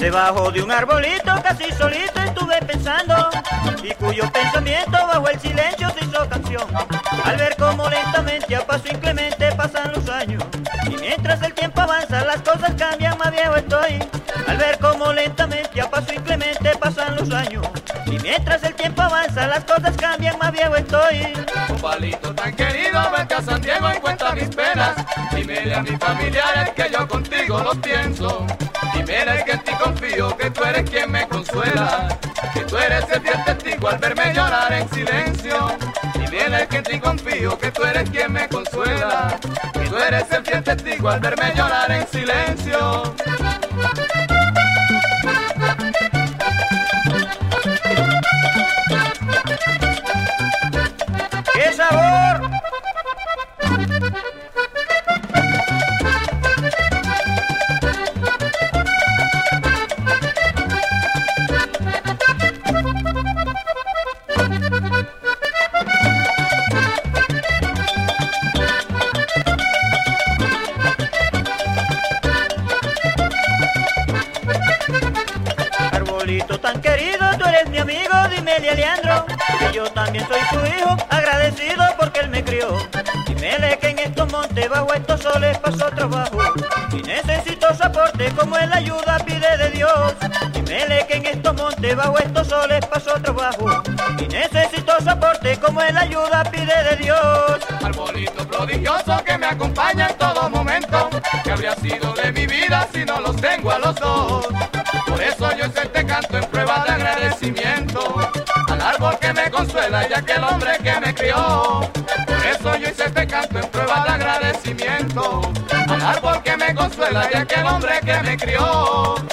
Debajo de un arbolito casi solito estuve pensando, y cuyo pensamiento bajo el silencio se hizo canción. Al ver cómo lentamente a paso inclemente pasan los años, y mientras el tiempo avanza las cosas cambian, más viejo estoy. Al ver cómo lentamente a paso inclemente pasan los años, y mientras el tiempo avanza las cosas cambian, más viejo estoy. Compadrito tan querido, vente a San Diego y cuenta mis penas. Dímele a mis familiares que yo contigo los pienso. Dímele que en ti confío, que tú eres quien me consuela, que tú eres el fiel testigo al verme llorar en silencio. Dímele que en ti confío, que tú eres quien me consuela, que tú eres el fiel testigo al verme llorar en silencio. ¡Qué sabor! Arbolito tan querido, tú eres mi amigo, dímele a Leandro que yo también soy su hijo, agradecido porque él me crió. Dímele que en estos montes, bajo estos soles paso trabajo, y necesito su aporte como él ayuda pide de Dios. Dímele que en estos montes, bajo estos soles paso trabajo, y necesito su aporte como él ayuda pide de Dios. Arbolito prodigioso que me acompaña en todo momento, que habría sido de mi vida si no los tengo a los dos. Por eso yo hice este canto en prueba de agradecimiento al árbol que me consuela y a aquel hombre que me crió. Por eso yo hice este canto en prueba de agradecimiento al árbol que me consuela y a aquel hombre que me crió.